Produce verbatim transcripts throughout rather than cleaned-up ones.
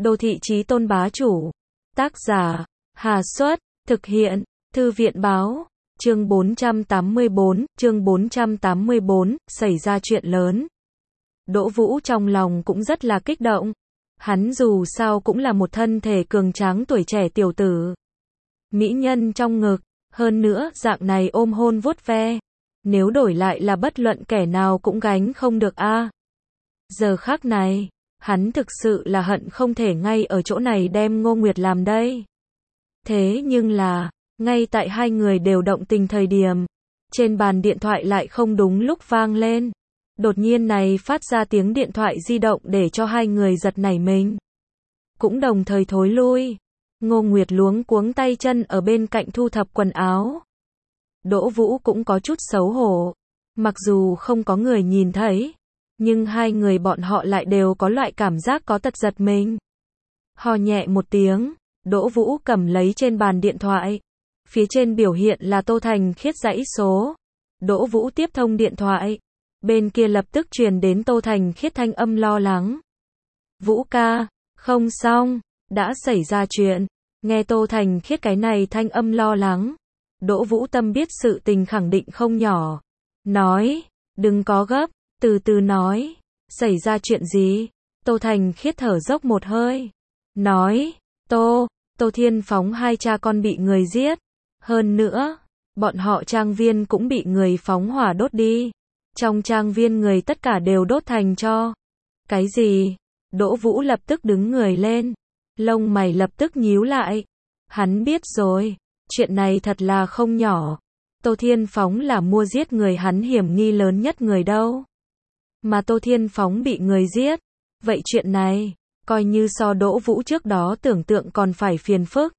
Đô thị chí tôn bá chủ. Tác giả, Hà Xuất, thực hiện, Thư viện báo. Chương bốn trăm tám mươi bốn, chương bốn trăm tám mươi bốn, xảy ra chuyện lớn. Đỗ Vũ trong lòng cũng rất là kích động. Hắn dù sao cũng là một thân thể cường tráng tuổi trẻ tiểu tử. Mỹ nhân trong ngực, hơn nữa dạng này ôm hôn vuốt ve. Nếu đổi lại là bất luận kẻ nào cũng gánh không được a. À. Giờ khắc này, hắn thực sự là hận không thể ngay ở chỗ này đem Ngô Nguyệt làm đây. Thế nhưng là, ngay tại hai người đều động tình thời điểm, trên bàn điện thoại lại không đúng lúc vang lên. Đột nhiên này phát ra tiếng điện thoại di động để cho hai người giật nảy mình. Cũng đồng thời thối lui. Ngô Nguyệt luống cuống tay chân ở bên cạnh thu thập quần áo. Đỗ Vũ cũng có chút xấu hổ. Mặc dù không có người nhìn thấy, nhưng hai người bọn họ lại đều có loại cảm giác có tật giật mình. Hò nhẹ một tiếng, Đỗ Vũ cầm lấy trên bàn điện thoại. Phía trên biểu hiện là Tô Thành Khiết dãy số. Đỗ Vũ tiếp thông điện thoại. Bên kia lập tức truyền đến Tô Thành Khiết thanh âm lo lắng. Vũ ca, không xong, đã xảy ra chuyện. Nghe Tô Thành Khiết cái này thanh âm lo lắng. Đỗ Vũ tâm biết sự tình khẳng định không nhỏ. Nói, đừng có gấp, từ từ nói. Xảy ra chuyện gì? Tô Thành Khiết thở dốc một hơi. Nói, Tô, Tô Thiên Phóng hai cha con bị người giết. Hơn nữa, bọn họ trang viên cũng bị người phóng hỏa đốt đi. Trong trang viên người tất cả đều đốt thành tro. Cái gì? Đỗ Vũ lập tức đứng người lên. Lông mày lập tức nhíu lại. Hắn biết rồi, chuyện này thật là không nhỏ. Tô Thiên Phóng là mua giết người hắn hiểm nghi lớn nhất người đâu. Mà Tô Thiên Phóng bị người giết. Vậy chuyện này, coi như so Đỗ Vũ trước đó tưởng tượng còn phải phiền phức.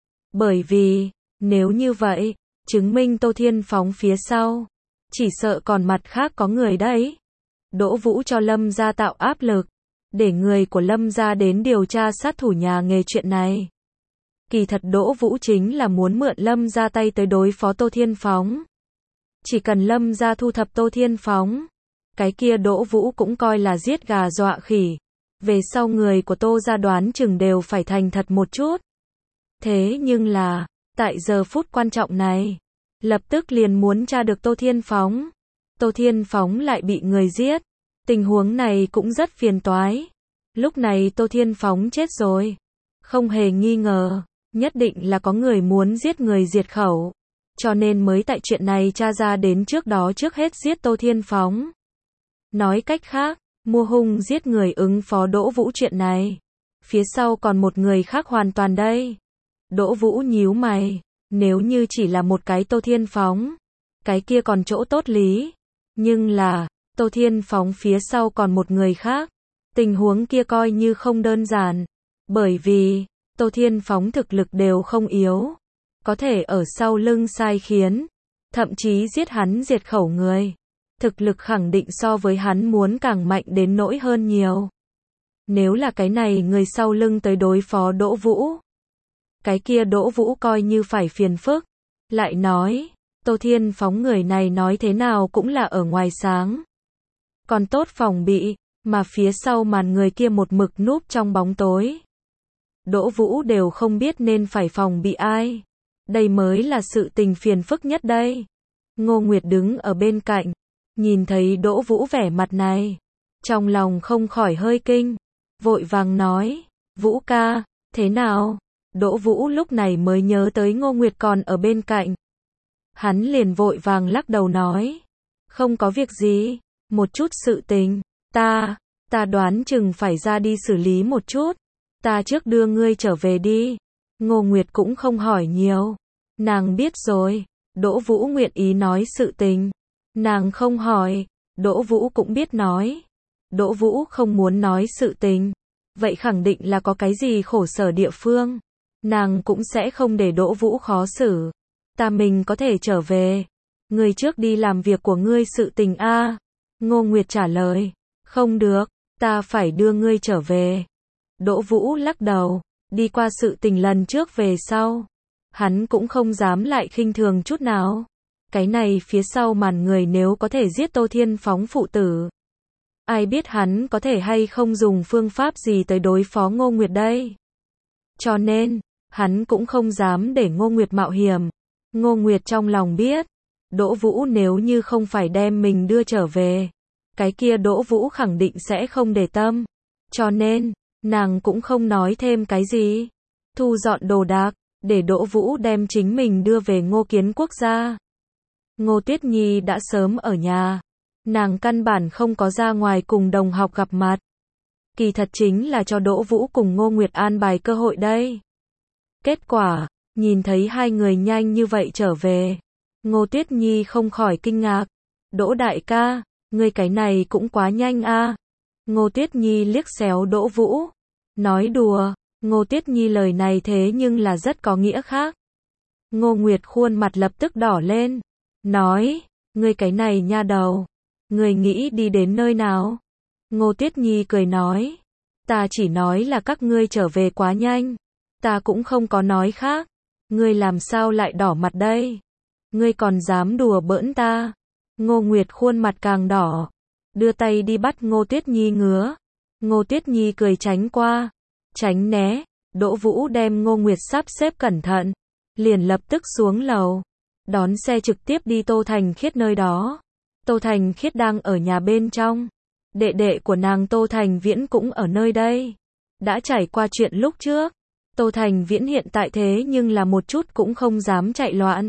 Bởi vì, nếu như vậy, chứng minh Tô Thiên Phóng phía sau, chỉ sợ còn mặt khác có người đấy. Đỗ Vũ cho Lâm gia tạo áp lực, để người của Lâm gia đến điều tra sát thủ nhà nghề chuyện này. Kỳ thật Đỗ Vũ chính là muốn mượn Lâm gia tay tới đối phó Tô Thiên Phóng. Chỉ cần Lâm gia thu thập Tô Thiên Phóng, cái kia Đỗ Vũ cũng coi là giết gà dọa khỉ. Về sau người của Tô gia đoán chừng đều phải thành thật một chút. Thế nhưng là, tại giờ phút quan trọng này, lập tức liền muốn tra được Tô Thiên Phóng. Tô Thiên Phóng lại bị người giết. Tình huống này cũng rất phiền toái. Lúc này Tô Thiên Phóng chết rồi. Không hề nghi ngờ, nhất định là có người muốn giết người diệt khẩu. Cho nên mới tại chuyện này tra ra đến trước đó trước hết giết Tô Thiên Phóng. Nói cách khác, mua hung giết người ứng phó Đỗ Vũ chuyện này. Phía sau còn một người khác hoàn toàn đây. Đỗ Vũ nhíu mày. Nếu như chỉ là một cái Tô Thiên Phóng, cái kia còn chỗ tốt lý. Nhưng là, Tô Thiên Phóng phía sau còn một người khác. Tình huống kia coi như không đơn giản. Bởi vì, Tô Thiên Phóng thực lực đều không yếu. Có thể ở sau lưng sai khiến. Thậm chí giết hắn diệt khẩu người. Thực lực khẳng định so với hắn muốn càng mạnh đến nỗi hơn nhiều. Nếu là cái này người sau lưng tới đối phó Đỗ Vũ, cái kia Đỗ Vũ coi như phải phiền phức. Lại nói, Tô Thiên Phóng người này nói thế nào cũng là ở ngoài sáng. Còn tốt phòng bị, mà phía sau màn người kia một mực núp trong bóng tối. Đỗ Vũ đều không biết nên phải phòng bị ai. Đây mới là sự tình phiền phức nhất đây. Ngô Nguyệt đứng ở bên cạnh, nhìn thấy Đỗ Vũ vẻ mặt này, trong lòng không khỏi hơi kinh. Vội vàng nói, Vũ ca, thế nào? Đỗ Vũ lúc này mới nhớ tới Ngô Nguyệt còn ở bên cạnh. Hắn liền vội vàng lắc đầu nói, không có việc gì, một chút sự tình, ta, ta đoán chừng phải ra đi xử lý một chút, ta trước đưa ngươi trở về đi. Ngô Nguyệt cũng không hỏi nhiều, nàng biết rồi, Đỗ Vũ nguyện ý nói sự tình, nàng không hỏi, Đỗ Vũ cũng biết nói. Đỗ Vũ không muốn nói sự tình, vậy khẳng định là có cái gì khổ sở địa phương. Nàng cũng sẽ không để Đỗ Vũ khó xử. Ta mình có thể trở về. Ngươi trước đi làm việc của ngươi sự tình a. À. Ngô Nguyệt trả lời. Không được, ta phải đưa ngươi trở về. Đỗ Vũ lắc đầu. Đi qua sự tình lần trước về sau. Hắn cũng không dám lại khinh thường chút nào. Cái này phía sau màn người nếu có thể giết Tô Thiên Phóng phụ tử. Ai biết hắn có thể hay không dùng phương pháp gì tới đối phó Ngô Nguyệt đây. Cho nên, hắn cũng không dám để Ngô Nguyệt mạo hiểm. Ngô Nguyệt trong lòng biết, Đỗ Vũ nếu như không phải đem mình đưa trở về, cái kia Đỗ Vũ khẳng định sẽ không để tâm. Cho nên, nàng cũng không nói thêm cái gì. Thu dọn đồ đạc, để Đỗ Vũ đem chính mình đưa về Ngô Kiến Quốc gia. Ngô Tuyết Nhi đã sớm ở nhà. Nàng căn bản không có ra ngoài cùng đồng học gặp mặt. Kỳ thật chính là cho Đỗ Vũ cùng Ngô Nguyệt an bài cơ hội đây. Kết quả, nhìn thấy hai người nhanh như vậy trở về. Ngô Tuyết Nhi không khỏi kinh ngạc. Đỗ đại ca, ngươi cái này cũng quá nhanh a. Ngô Tuyết Nhi liếc xéo Đỗ Vũ. Nói đùa, Ngô Tuyết Nhi lời này thế nhưng là rất có nghĩa khác. Ngô Nguyệt khuôn mặt lập tức đỏ lên. Nói, ngươi cái này nha đầu. Ngươi nghĩ đi đến nơi nào? Ngô Tuyết Nhi cười nói. Ta chỉ nói là các ngươi trở về quá nhanh. Ta cũng không có nói khác. Ngươi làm sao lại đỏ mặt đây? Ngươi còn dám đùa bỡn ta? Ngô Nguyệt khuôn mặt càng đỏ. Đưa tay đi bắt Ngô Tuyết Nhi ngứa. Ngô Tuyết Nhi cười tránh qua. Tránh né. Đỗ Vũ đem Ngô Nguyệt sắp xếp cẩn thận. Liền lập tức xuống lầu. Đón xe trực tiếp đi Tô Thành Khiết nơi đó. Tô Thành Khiết đang ở nhà bên trong. Đệ đệ của nàng Tô Thành Viễn cũng ở nơi đây. Đã trải qua chuyện lúc trước. Tô Thành Viễn hiện tại thế nhưng là một chút cũng không dám chạy loạn.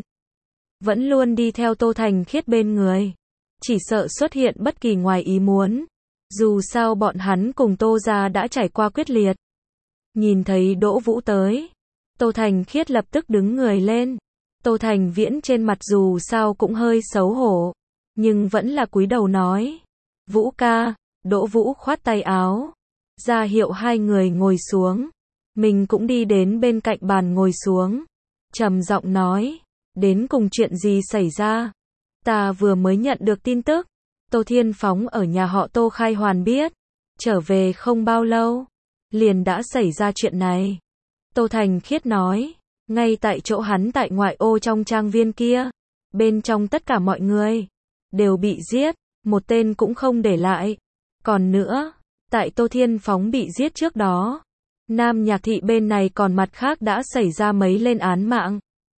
Vẫn luôn đi theo Tô Thành Khiết bên người. Chỉ sợ xuất hiện bất kỳ ngoài ý muốn. Dù sao bọn hắn cùng Tô gia đã trải qua quyết liệt. Nhìn thấy Đỗ Vũ tới. Tô Thành Khiết lập tức đứng người lên. Tô Thành Viễn trên mặt dù sao cũng hơi xấu hổ. Nhưng vẫn là cúi đầu nói. Vũ ca, Đỗ Vũ khoát tay áo. Ra hiệu hai người ngồi xuống. Mình cũng đi đến bên cạnh bàn ngồi xuống. Trầm giọng nói. Đến cùng chuyện gì xảy ra? Ta vừa mới nhận được tin tức. Tô Thiên Phóng ở nhà họ Tô khai hoàn biết. Trở về không bao lâu. Liền đã xảy ra chuyện này. Tô Thành Khiết nói. Ngay tại chỗ hắn tại ngoại ô trong trang viên kia. Bên trong tất cả mọi người. Đều bị giết. Một tên cũng không để lại. Còn nữa. Tại Tô Thiên Phóng bị giết trước đó. Nam Nhạc Thị bên này còn mặt khác đã xảy ra mấy lên án mạng.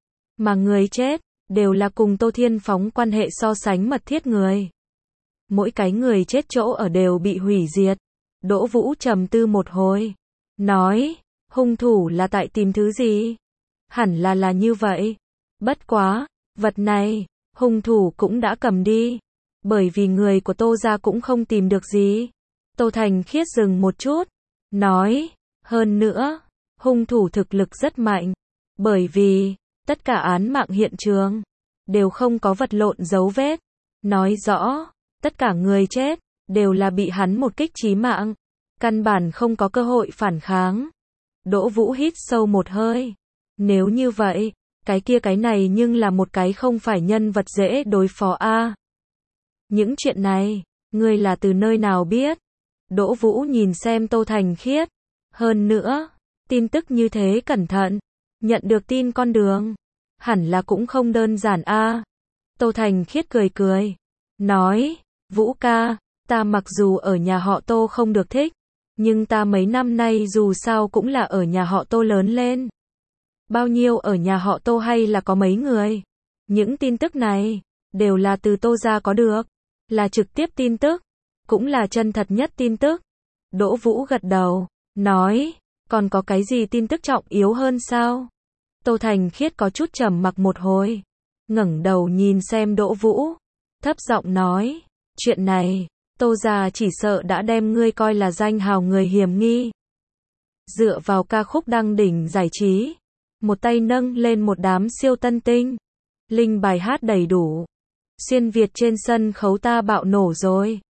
Mà người chết. Đều là cùng Tô Thiên Phóng quan hệ so sánh mật thiết người. Mỗi cái người chết chỗ ở đều bị hủy diệt. Đỗ Vũ trầm tư một hồi. Nói. Hung thủ là tại tìm thứ gì? Hẳn là là như vậy. Bất quá. Vật này. Hung thủ cũng đã cầm đi. Bởi vì người của Tô gia cũng không tìm được gì. Tô Thành Khiết dừng một chút. Nói. Hơn nữa. Hung thủ thực lực rất mạnh. Bởi vì. Tất cả án mạng hiện trường. Đều không có vật lộn dấu vết. Nói rõ. Tất cả người chết. Đều là bị hắn một kích chí mạng. Căn bản không có cơ hội phản kháng. Đỗ Vũ hít sâu một hơi. Nếu như vậy. Cái kia cái này nhưng là một cái không phải nhân vật dễ đối phó a. Những chuyện này. Ngươi là từ nơi nào biết? Đỗ Vũ nhìn xem Tô Thành Khiết. Hơn nữa. Tin tức như thế cẩn thận. Nhận được tin con đường. Hẳn là cũng không đơn giản a. Tô Thành Khiết cười cười. Nói. Vũ ca. Ta mặc dù ở nhà họ Tô không được thích. Nhưng ta mấy năm nay dù sao cũng là ở nhà họ Tô lớn lên. Bao nhiêu ở nhà họ Tô hay là có mấy người. Những tin tức này. Đều là từ Tô gia có được. Là trực tiếp tin tức. Cũng là chân thật nhất tin tức. Đỗ Vũ gật đầu. Nói. Còn có cái gì tin tức trọng yếu hơn sao? Tô Thành Khiết có chút trầm mặc một hồi. Ngẩng đầu nhìn xem Đỗ Vũ. Thấp giọng nói. Chuyện này. Tô gia chỉ sợ đã đem ngươi coi là danh hào người hiểm nghi. Dựa vào ca khúc đăng đỉnh giải trí. Một tay nâng lên một đám siêu tân tinh. Linh bài hát đầy đủ. Xuyên Việt trên sân khấu ta bạo nổ rồi.